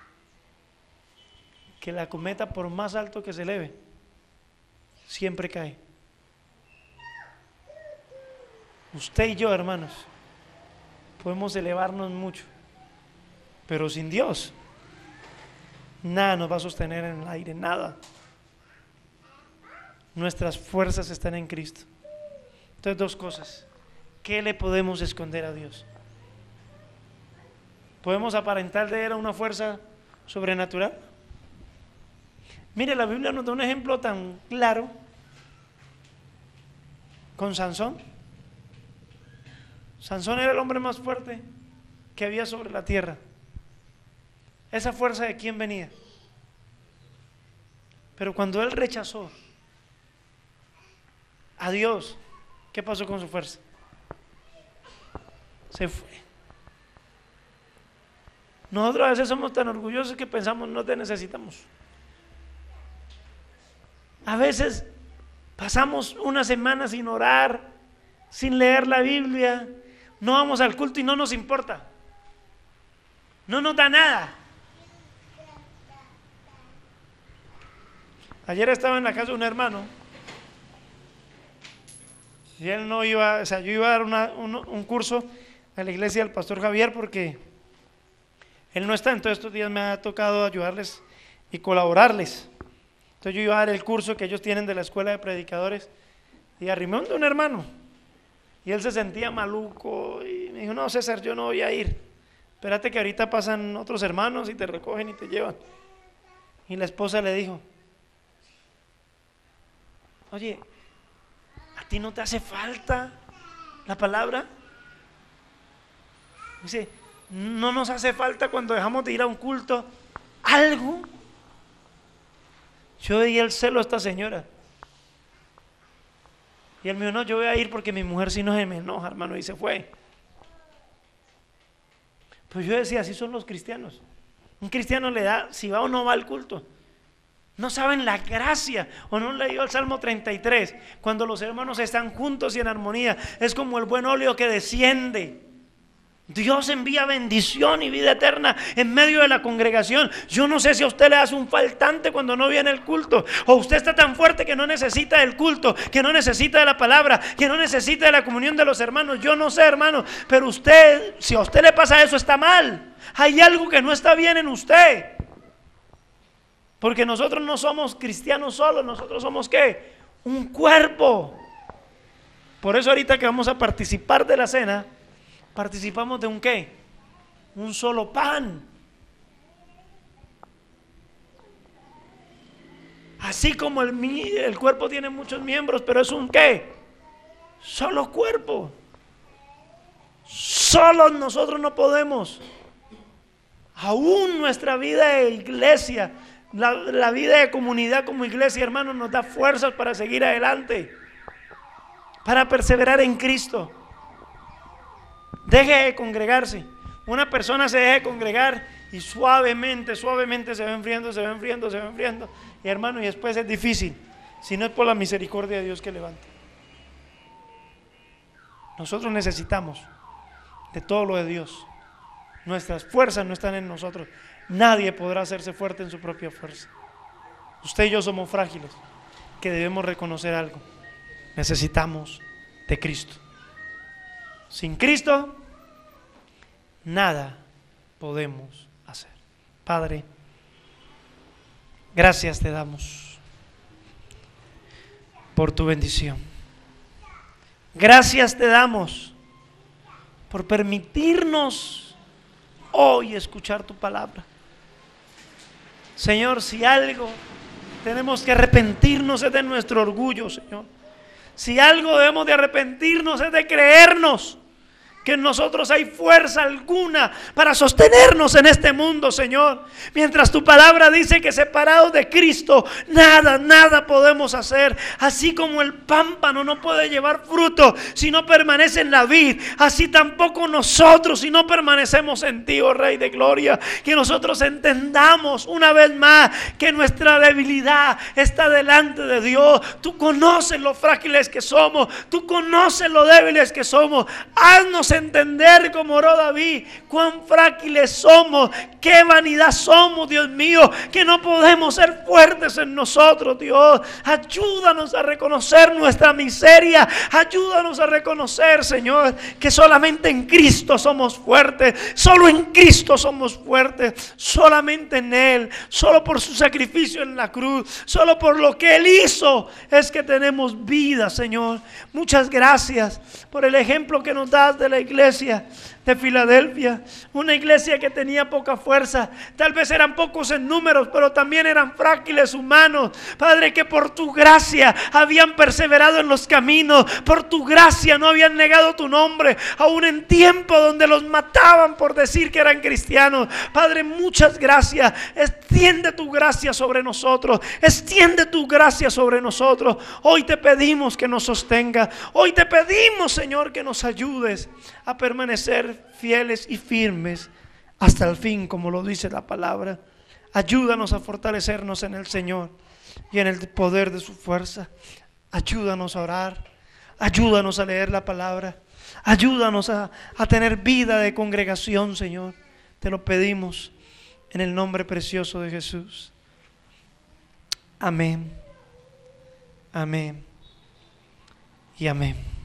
Speaker 1: que la cometa, por más alto que se eleve, siempre cae. Usted y yo, hermanos, podemos elevarnos mucho, pero sin Dios nada nos va a sostener en el aire, nada. Nuestras fuerzas están en Cristo. Entonces, 2 cosas: ¿qué le podemos esconder a Dios? ¿Podemos aparentar de Él una fuerza sobrenatural? Mire, la Biblia nos da un ejemplo tan claro con Sansón. Sansón era el hombre más fuerte que había sobre la tierra. ¿Esa fuerza de quién venía? Pero cuando él rechazó a Dios, ¿qué pasó con su fuerza? Se fue. Nosotros a veces somos tan orgullosos que pensamos no te necesitamos. A veces pasamos una semana sin orar, sin leer la Biblia, no vamos al culto y no nos importa, no nos da nada. Ayer estaba en la casa de un hermano y él no iba, yo iba a dar un curso a la iglesia del pastor Javier porque él no está, entonces estos días me ha tocado ayudarles y colaborarles. Entonces yo iba a dar el curso que ellos tienen de la escuela de predicadores y arrimé de un hermano y él se sentía maluco y me dijo: no, César, yo no voy a ir, espérate que ahorita pasan otros hermanos y te recogen y te llevan. Y la esposa le dijo: oye, a ti no te hace falta la palabra? Dice, no nos hace falta cuando dejamos de ir a un culto algo. Yo veía el celo a esta señora. Y él me dijo, no, yo voy a ir porque mi mujer si no se me enoja, hermano, y se fue. Pues yo decía, así son los cristianos. Un cristiano le da, si va o no va al culto. No saben la gracia. O no han leído el Salmo 33. Cuando los hermanos están juntos y en armonía, es como el buen óleo que desciende. Dios envía bendición y vida eterna en medio de la congregación. Yo no sé si a usted le hace un faltante cuando no viene el culto, o usted está tan fuerte que no necesita del culto, que no necesita de la palabra, que no necesita de la comunión de los hermanos. Yo no sé, hermano, pero usted, si a usted le pasa eso, está mal. Hay algo que no está bien en usted. Porque nosotros no somos cristianos solos, nosotros somos ¿qué? Un cuerpo. Por eso ahorita que vamos a participar de la cena, participamos de un ¿qué? Un solo pan. Así como el cuerpo tiene muchos miembros, pero es un ¿qué? Solo cuerpo. Solos nosotros no podemos. Aún nuestra vida de iglesia, la vida de comunidad como iglesia, hermanos, nos da fuerzas para seguir adelante, para perseverar en Cristo. Deje de congregarse. Una persona se deja de congregar y suavemente se va enfriando. Y hermano, y después es difícil, si no es por la misericordia de Dios que levanta. Nosotros necesitamos de todo lo de Dios. Nuestras fuerzas no están en nosotros. Nadie podrá hacerse fuerte en su propia fuerza. Usted y yo somos frágiles, que debemos reconocer algo. Necesitamos de Cristo. Sin Cristo, nada podemos hacer. Padre, gracias te damos por tu bendición. Gracias te damos por permitirnos hoy escuchar tu palabra. Señor, si algo tenemos que arrepentirnos es de nuestro orgullo, Señor. Si algo debemos de arrepentirnos es de creernos que en nosotros hay fuerza alguna para sostenernos en este mundo, Señor. Mientras tu palabra dice que separados de Cristo, nada podemos hacer. Así como el pámpano no puede llevar fruto si no permanece en la vid, así tampoco nosotros si no permanecemos en ti, oh Rey de Gloria. Que nosotros entendamos una vez más que nuestra debilidad está delante de Dios. Tú conoces lo frágiles que somos, tú conoces lo débiles que somos. Haznos entender como oró David, cuán frágiles somos, qué vanidad somos, Dios mío, que no podemos ser fuertes en nosotros, Dios. Ayúdanos a reconocer nuestra miseria, ayúdanos a reconocer, Señor, que solamente en Cristo somos fuertes, solo en Cristo somos fuertes, solamente en Él, solo por su sacrificio en la cruz, solo por lo que Él hizo es que tenemos vida, Señor. Muchas gracias por el ejemplo que nos das de la iglesia de Filadelfia, una iglesia que tenía poca fuerza, tal vez eran pocos en números, pero también eran frágiles humanos, Padre, que por tu gracia habían perseverado en los caminos, por tu gracia no habían negado tu nombre, aún en tiempo donde los mataban por decir que eran cristianos. Padre, muchas gracias, extiende tu gracia sobre nosotros, extiende tu gracia sobre nosotros. Hoy te pedimos que nos sostenga, hoy te pedimos, Señor, que nos ayudes a permanecer fieles y firmes hasta el fin, como lo dice la palabra. Ayúdanos a fortalecernos en el Señor y en el poder de su fuerza. Ayúdanos a orar, ayúdanos a leer la palabra, ayúdanos a tener vida de congregación, Señor. Te lo pedimos en el nombre precioso de Jesús. Amén, amén y amén.